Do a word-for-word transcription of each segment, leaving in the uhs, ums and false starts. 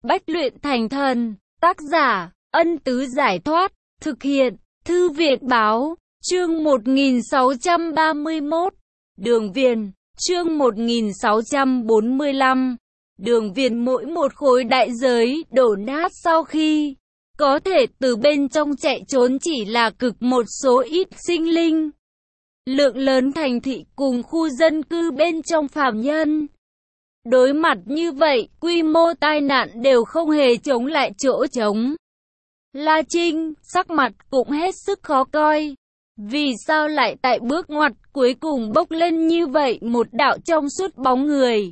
Bách luyện thành thần. Tác giả, Ân Tứ Giải Thoát. Thực hiện, Thư viện Báo. Chương một nghìn sáu trăm ba mươi mốt. Đường viền. Chương một nghìn sáu trăm bốn mươi lăm. Đường viền mỗi một khối đại giới đổ nát sau khi có thể từ bên trong chạy trốn chỉ là cực một số ít sinh linh. Lượng lớn thành thị cùng khu dân cư bên trong phàm nhân. Đối mặt như vậy, quy mô tai nạn đều không hề chống lại chỗ trống. La Trinh, sắc mặt cũng hết sức khó coi. Vì sao lại tại bước ngoặt cuối cùng bốc lên như vậy một đạo trong suốt bóng người?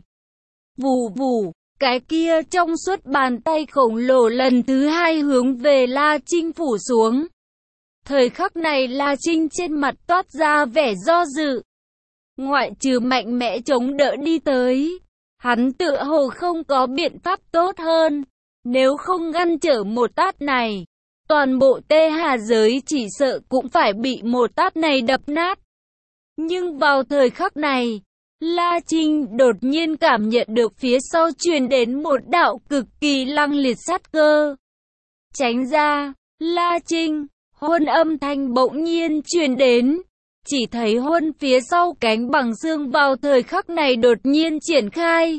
Vù vù, cái kia trong suốt bàn tay khổng lồ lần thứ hai hướng về La Trinh phủ xuống. Thời khắc này La Trinh trên mặt toát ra vẻ do dự. Ngoại trừ mạnh mẽ chống đỡ đi tới, hắn tựa hồ không có biện pháp tốt hơn. Nếu không ngăn trở một tát này, toàn bộ Tê Hà giới chỉ sợ cũng phải bị một tát này đập nát. Nhưng vào thời khắc này, La Trinh đột nhiên cảm nhận được phía sau truyền đến một đạo cực kỳ lăng liệt sát cơ. Tránh ra, La Trinh, hôn âm thanh bỗng nhiên truyền đến. Chỉ thấy hôn phía sau cánh bằng xương vào thời khắc này đột nhiên triển khai.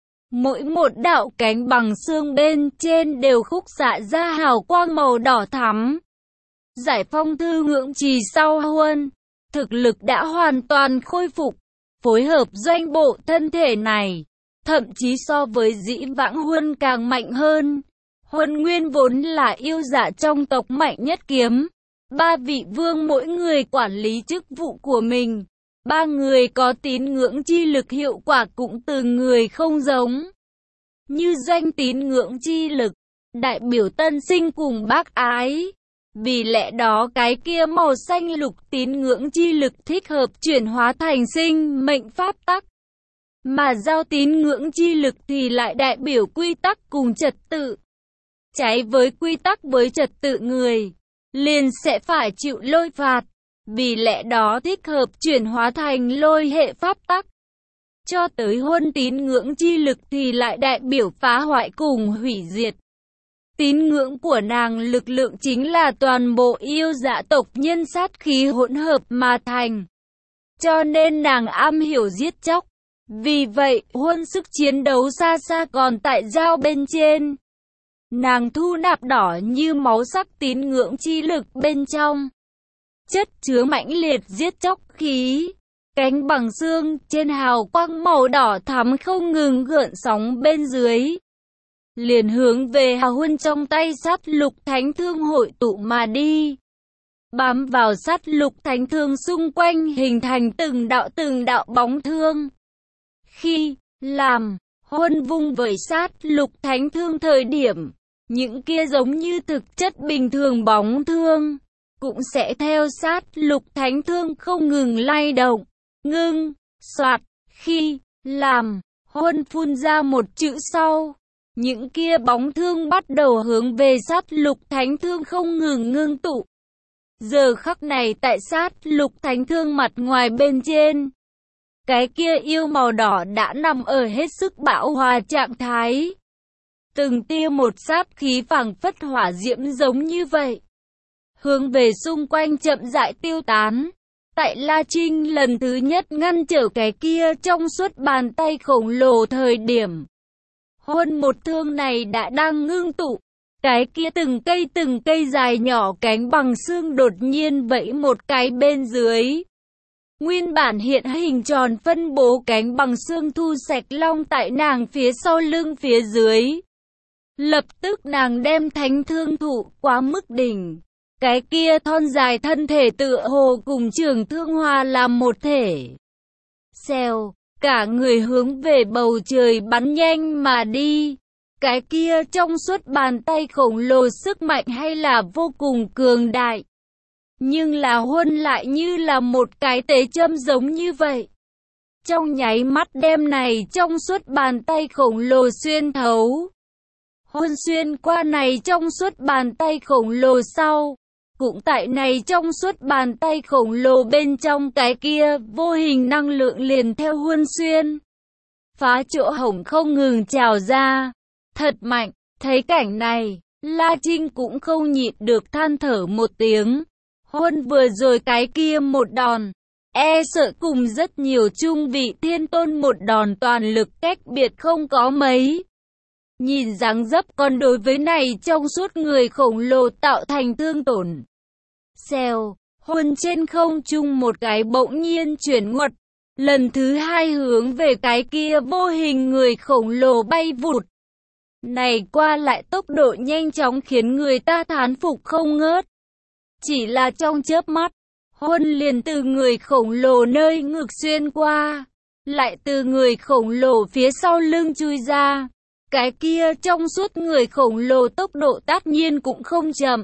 Mỗi một đạo cánh bằng xương bên trên đều khúc xạ ra hào quang màu đỏ thắm. Giải phong thư ngưỡng trì sau huân, thực lực đã hoàn toàn khôi phục, phối hợp doanh bộ thân thể này, thậm chí so với dĩ vãng huân càng mạnh hơn. Huân nguyên vốn là yêu dạ trong tộc mạnh nhất kiếm. Ba vị vương mỗi người quản lý chức vụ của mình. Ba người có tín ngưỡng chi lực hiệu quả cũng từ người không giống. Như doanh tín ngưỡng chi lực, đại biểu tân sinh cùng bác ái. Vì lẽ đó cái kia màu xanh lục tín ngưỡng chi lực thích hợp chuyển hóa thành sinh mệnh pháp tắc. Mà giao tín ngưỡng chi lực thì lại đại biểu quy tắc cùng trật tự. Trái với quy tắc với trật tự người, liền sẽ phải chịu lôi phạt. Vì lẽ đó thích hợp chuyển hóa thành lôi hệ pháp tắc. Cho tới huân tín ngưỡng chi lực thì lại đại biểu phá hoại cùng hủy diệt. Tín ngưỡng của nàng lực lượng chính là toàn bộ yêu dạ tộc nhân sát khí hỗn hợp mà thành. Cho nên nàng am hiểu giết chóc. Vì vậy, huân sức chiến đấu xa xa còn tại dao bên trên. Nàng thu nạp đỏ như máu sắc tín ngưỡng chi lực bên trong. Chất chứa mãnh liệt giết chóc khí. Cánh bằng xương trên hào quang màu đỏ thắm không ngừng gợn sóng bên dưới. Liền hướng về hào huân trong tay sát lục thánh thương hội tụ mà đi. Bám vào sát lục thánh thương xung quanh hình thành từng đạo từng đạo bóng thương. Khi làm huân vung vẩy sát lục thánh thương thời điểm, những kia giống như thực chất bình thường bóng thương cũng sẽ theo sát lục thánh thương không ngừng lay động. Ngưng, soạt, khi làm huân phun ra một chữ sau, những kia bóng thương bắt đầu hướng về sát lục thánh thương không ngừng ngưng tụ. Giờ khắc này tại sát lục thánh thương mặt ngoài bên trên, cái kia yêu màu đỏ đã nằm ở hết sức bão hòa trạng thái. Từng tia một sát khí phảng phất hỏa diễm giống như vậy, hướng về xung quanh chậm rãi tiêu tán. Tại La Trinh lần thứ nhất ngăn trở cái kia trong suốt bàn tay khổng lồ thời điểm, huân một thương này đã đang ngưng tụ. Cái kia từng cây từng cây dài nhỏ cánh bằng xương đột nhiên vẫy một cái bên dưới. Nguyên bản hiện hình tròn phân bố cánh bằng xương thu sạch long tại nàng phía sau lưng phía dưới. Lập tức nàng đem thánh thương thụ quá mức đỉnh. Cái kia thon dài thân thể tựa hồ cùng trường thương hòa làm một thể. Xèo, cả người hướng về bầu trời bắn nhanh mà đi. Cái kia trong suốt bàn tay khổng lồ sức mạnh hay là vô cùng cường đại. Nhưng là huân lại như là một cái tế châm giống như vậy. Trong nháy mắt đem này trong suốt bàn tay khổng lồ xuyên thấu. Huân xuyên qua này trong suốt bàn tay khổng lồ sau. Cũng tại này trong suốt bàn tay khổng lồ bên trong cái kia vô hình năng lượng liền theo huân xuyên. Phá chỗ hổng không ngừng trào ra. Thật mạnh, Thấy cảnh này, La Trinh cũng không nhịn được than thở một tiếng. Huân vừa rồi cái kia một đòn, e sợ cùng rất nhiều trung vị thiên tôn một đòn toàn lực cách biệt không có mấy. Nhìn dáng dấp con đối với này trong suốt người khổng lồ tạo thành thương tổn. Xèo, Huân trên không trung một cái bỗng nhiên chuyển ngoặt, lần thứ hai hướng về cái kia vô hình người khổng lồ bay vụt. Này qua lại tốc độ nhanh chóng khiến người ta thán phục không ngớt. Chỉ là trong chớp mắt, Huân liền từ người khổng lồ nơi ngực xuyên qua, lại từ người khổng lồ phía sau lưng chui ra. Cái kia trong suốt người khổng lồ tốc độ tất nhiên cũng không chậm.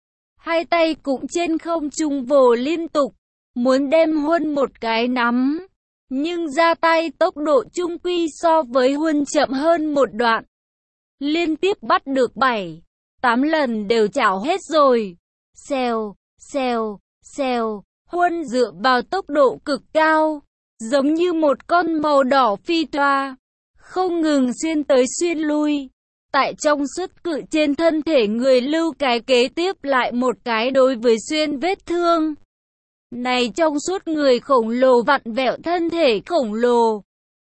Hai tay cũng trên không trung vồ liên tục, muốn đem Huân một cái nắm. Nhưng ra tay tốc độ chung quy so với Huân chậm hơn một đoạn. Liên tiếp bắt được bảy, tám lần đều chảo hết rồi. Xèo, xèo, xèo, Huân dựa vào tốc độ cực cao, giống như một con màu đỏ phi toa, không ngừng xuyên tới xuyên lui. Tại trong suốt cự trên thân thể người lưu cái kế tiếp lại một cái đối với xuyên vết thương. Này trong suốt người khổng lồ vặn vẹo thân thể khổng lồ.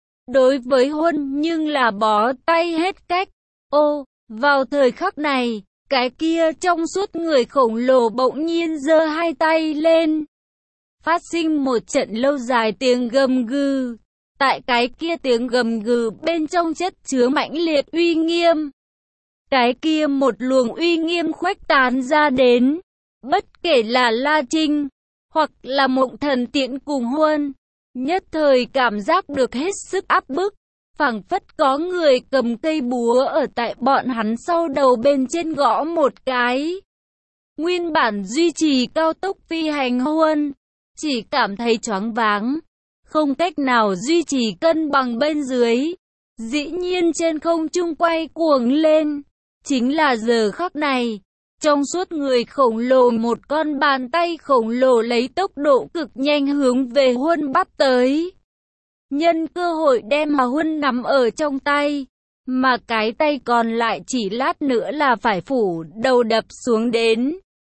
Đối với Huân nhưng là bó tay hết cách. Ô, vào thời khắc này, cái kia trong suốt người khổng lồ bỗng nhiên giơ hai tay lên. Phát sinh một trận lâu dài tiếng gầm gừ. Tại cái kia tiếng gầm gừ bên trong chất chứa mãnh liệt uy nghiêm. Cái kia một luồng uy nghiêm khuếch tán ra đến. Bất kể là La Trinh, hoặc là Mộng Thần Tiễn cùng Huân, nhất thời cảm giác được hết sức áp bức. Phảng phất có người cầm cây búa ở tại bọn hắn sau đầu bên trên gõ một cái. Nguyên bản duy trì cao tốc phi hành Huân, chỉ cảm thấy choáng váng, không cách nào duy trì cân bằng bên dưới. Dĩ nhiên trên không trung quay cuồng lên. Chính là giờ khắc này, trong suốt người khổng lồ một con bàn tay khổng lồ lấy tốc độ cực nhanh hướng về Huân bắt tới. Nhân cơ hội đem mà Huân nắm ở trong tay, mà cái tay còn lại chỉ lát nữa là phải phủ đầu đập xuống đến.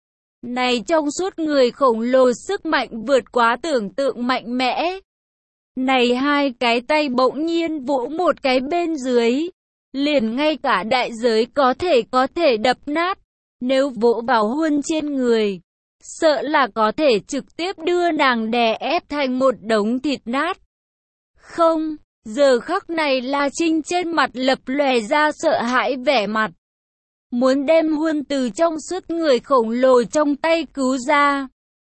Này trong suốt người khổng lồ sức mạnh vượt quá tưởng tượng mạnh mẽ. Này hai cái tay bỗng nhiên vỗ một cái bên dưới, liền ngay cả đại giới có thể có thể đập nát. Nếu vỗ vào Huân trên người, sợ là có thể trực tiếp đưa nàng đè ép thành một đống thịt nát. Không, giờ khắc này La Trinh trên mặt lập lòe ra sợ hãi vẻ mặt. Muốn đem Huân từ trong suốt người khổng lồ trong tay cứu ra.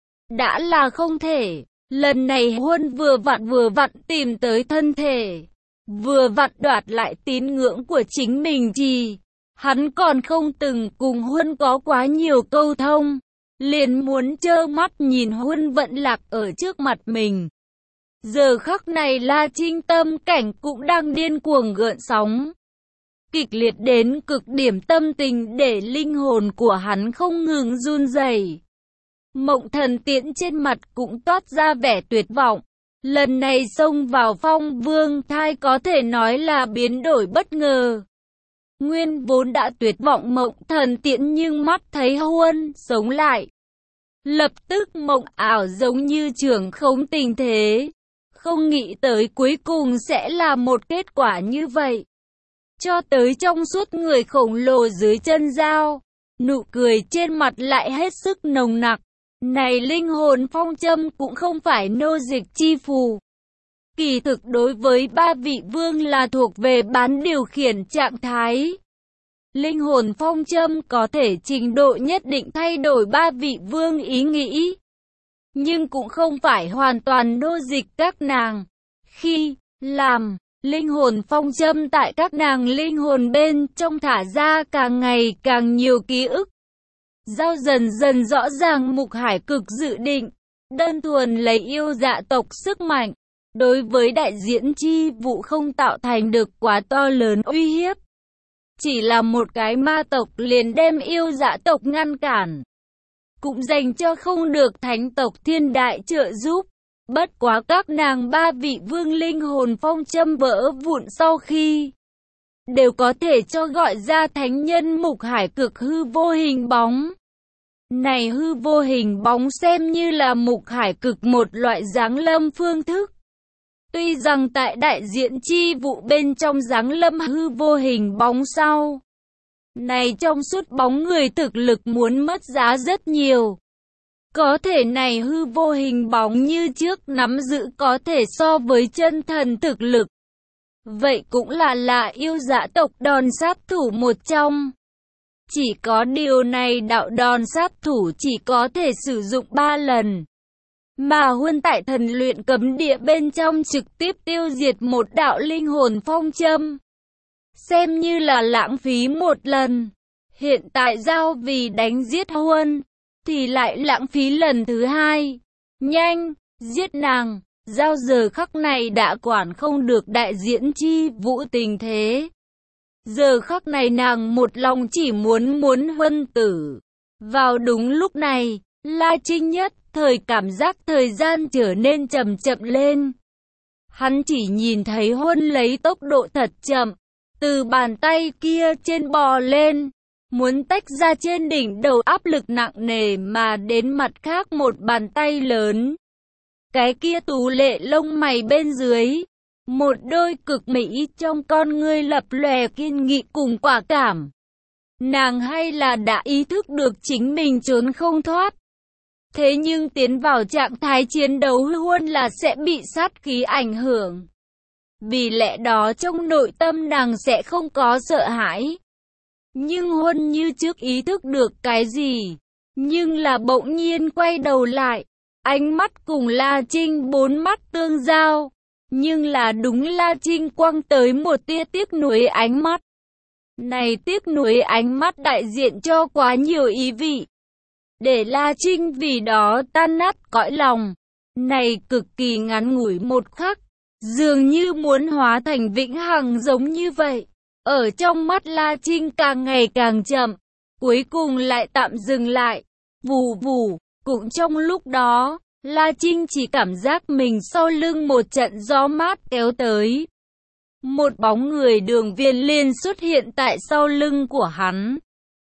Đã là không thể, lần này Huân vừa vặn vừa vặn tìm tới thân thể. Vừa vặn đoạt lại tín ngưỡng của chính mình thì hắn còn không từng cùng Huân có quá nhiều câu thông. Liền muốn trơ mắt nhìn Huân vận lạc ở trước mặt mình. Giờ khắc này La Trinh tâm cảnh cũng đang điên cuồng gợn sóng. Kịch liệt đến cực điểm tâm tình để linh hồn của hắn không ngừng run rẩy. Mộng Thần Tiễn trên mặt cũng toát ra vẻ tuyệt vọng. Lần này xông vào Phong Vương Thai có thể nói là biến đổi bất ngờ. Nguyên vốn đã tuyệt vọng Mộng Thần Tiễn nhưng mắt thấy Huân sống lại. Lập tức mộng ảo giống như trưởng khống tình thế. Không nghĩ tới cuối cùng sẽ là một kết quả như vậy. Cho tới trong suốt người khổng lồ dưới chân dao, nụ cười trên mặt lại hết sức nồng nặc. Này linh hồn phong châm cũng không phải nô dịch chi phù. Kỳ thực đối với ba vị vương là thuộc về bán điều khiển trạng thái. Linh hồn phong châm có thể trình độ nhất định thay đổi ba vị vương ý nghĩ. Nhưng cũng không phải hoàn toàn nô dịch các nàng. Khi làm, linh hồn phong châm tại các nàng linh hồn bên trong thả ra càng ngày càng nhiều ký ức. Giao dần dần rõ ràng Mục Hải Cực dự định, đơn thuần lấy yêu dạ tộc sức mạnh, đối với đại diễn chi vụ không tạo thành được quá to lớn uy hiếp. Chỉ là một cái ma tộc liền đem yêu dạ tộc ngăn cản. Cũng dành cho không được thánh tộc thiên đại trợ giúp. Bất quá các nàng ba vị vương linh hồn phong châm vỡ vụn sau khi đều có thể cho gọi ra thánh nhân Mục Hải cực hư vô hình bóng. Này hư vô hình bóng xem như là Mục Hải cực một loại giáng lâm phương thức. Tuy rằng tại đại diện chi vụ bên trong giáng lâm hư vô hình bóng sau, này trong suốt bóng người thực lực muốn mất giá rất nhiều. Có thể này hư vô hình bóng như trước nắm giữ có thể so với chân thần thực lực. Vậy cũng là là yêu dạ tộc đòn sát thủ một trong. Chỉ có điều này đạo đòn sát thủ chỉ có thể sử dụng ba lần. Mà Huân tại thần luyện cấm địa bên trong trực tiếp tiêu diệt một đạo linh hồn phong châm. Xem như là lãng phí một lần. Hiện tại giao vì đánh giết Huân, thì lại lãng phí lần thứ hai. Nhanh, giết nàng. Giao giờ khắc này đã quản không được đại diễn chi vũ tình thế. Giờ khắc này nàng một lòng chỉ muốn muốn Huân tử. Vào đúng lúc này, La Trinh nhất thời cảm giác thời gian trở nên chậm chậm lên. Hắn chỉ nhìn thấy Huân lấy tốc độ thật chậm, từ bàn tay kia trên bò lên, muốn tách ra trên đỉnh đầu áp lực nặng nề mà đến mặt khác một bàn tay lớn. Cái kia tú lệ lông mày bên dưới, một đôi cực mỹ trong con ngươi lập lòe kiên nghị cùng quả cảm. Nàng hay là đã ý thức được chính mình trốn không thoát. Thế nhưng tiến vào trạng thái chiến đấu Huân là sẽ bị sát khí ảnh hưởng. Vì lẽ đó trong nội tâm nàng sẽ không có sợ hãi. Nhưng Huân như trước ý thức được cái gì. Nhưng là bỗng nhiên quay đầu lại. Ánh mắt cùng La Trinh bốn mắt tương giao. Nhưng là đúng La Trinh quăng tới một tia tiếc nuối ánh mắt. Này tiếc nuối ánh mắt đại diện cho quá nhiều ý vị. Để La Trinh vì đó tan nát cõi lòng. Này cực kỳ ngắn ngủi một khắc. Dường như muốn hóa thành vĩnh hằng giống như vậy. Ở trong mắt La Trinh càng ngày càng chậm. Cuối cùng lại tạm dừng lại. Vù vù. Cũng trong lúc đó, La Trinh chỉ cảm giác mình sau lưng một trận gió mát kéo tới. Một bóng người Đường Viền liền xuất hiện tại sau lưng của hắn.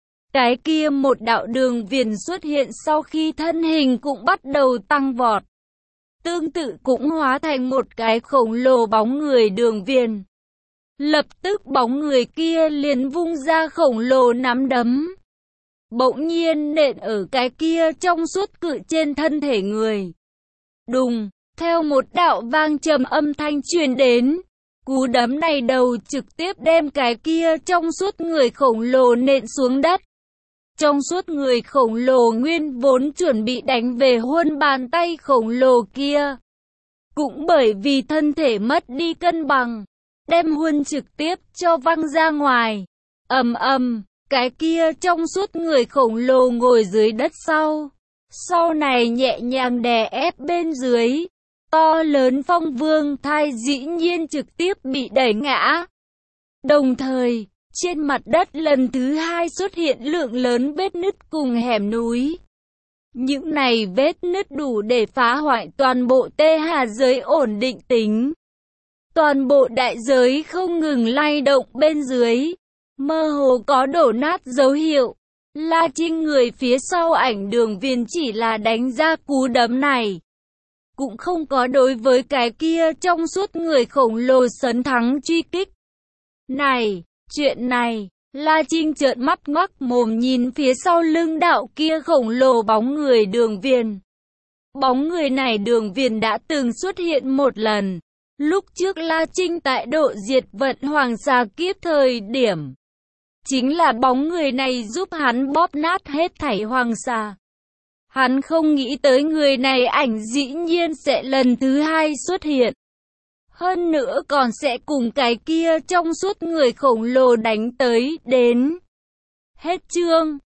Cái kia một đạo Đường Viền xuất hiện sau khi thân hình cũng bắt đầu tăng vọt. Tương tự cũng hóa thành một cái khổng lồ bóng người Đường Viền. Lập tức bóng người kia liền vung ra khổng lồ nắm đấm. Bỗng nhiên nện ở cái kia trong suốt cự trên thân thể người. Đùng, theo một đạo vang trầm âm thanh truyền đến. Cú đấm này đầu trực tiếp đem cái kia trong suốt người khổng lồ nện xuống đất. Trong suốt người khổng lồ nguyên vốn chuẩn bị đánh về Huân bàn tay khổng lồ kia. Cũng bởi vì thân thể mất đi cân bằng, đem Huân trực tiếp cho văng ra ngoài. Ầm ầm, cái kia trong suốt người khổng lồ ngồi dưới đất sau. Sau này nhẹ nhàng đè ép bên dưới. To lớn Phong Vương thai dĩ nhiên trực tiếp bị đẩy ngã. Đồng thời, trên mặt đất lần thứ hai xuất hiện lượng lớn vết nứt cùng hẻm núi. Những này vết nứt đủ để phá hoại toàn bộ Tê Hà giới ổn định tính. Toàn bộ đại giới không ngừng lay động bên dưới, mơ hồ có đổ nát dấu hiệu. La Trinh người phía sau ảnh Đường Viền chỉ là đánh ra cú đấm này. Cũng không có đối với cái kia trong suốt người khổng lồ sấn thắng truy kích. Này, chuyện này, La Trinh trợn mắt ngoác mồm nhìn phía sau lưng đạo kia khổng lồ bóng người Đường Viền. Bóng người này Đường Viền đã từng xuất hiện một lần. Lúc trước La Trinh tại độ diệt vận hoàng xà kiếp thời điểm. Chính là bóng người này giúp hắn bóp nát hết thảy hoàng xà. Hắn không nghĩ tới người này ảnh dĩ nhiên sẽ lần thứ hai xuất hiện. Hơn nữa còn sẽ cùng cái kia trong suốt người khổng lồ đánh tới đến. Hết chương.